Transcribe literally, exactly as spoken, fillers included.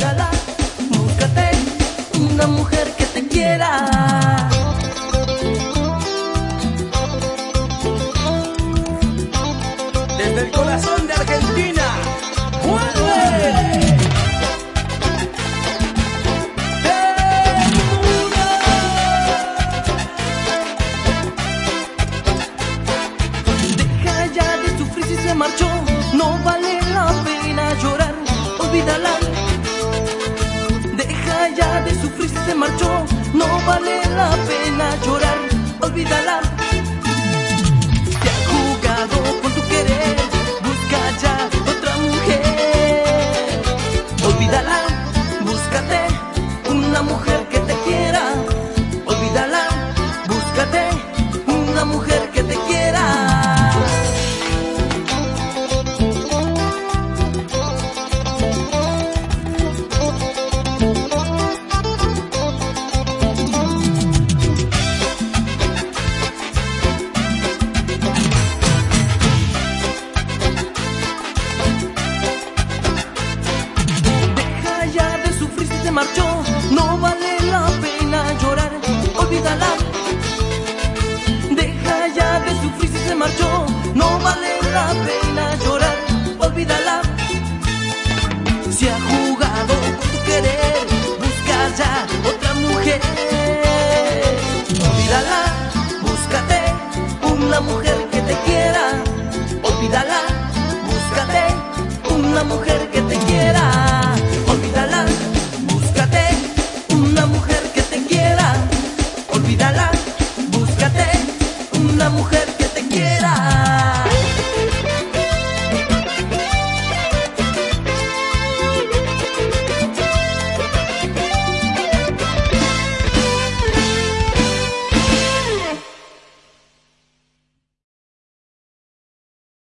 olvídala, búscate una mujer que te quiera. Desde el corazón de Argentina, ¡vuelve! Deja ya de sufrir si se marchó, no vale la pena llorar, olvídala. Deja ya de sufrir si se marchó, no vale la pena llorar, olvídala. Se ha jugado con tu querer, busca ya otra mujer. Olvídala, búscate una mujer que te quiera. Olvídala, búscate una mujer que te quiera. Marchó, no vale la pena llorar, olvídala. Deja ya de sufrir si se marchó, no vale la pena llorar, olvídala. Se ha jugado con tu querer, busca ya otra mujer. Olvídala, búscate una mujer que te quiera. Olvídala, búscate una mujer que te quiera. Olvídala, una mujer que te quiera. Olvídala, búscate una mujer que te quiera.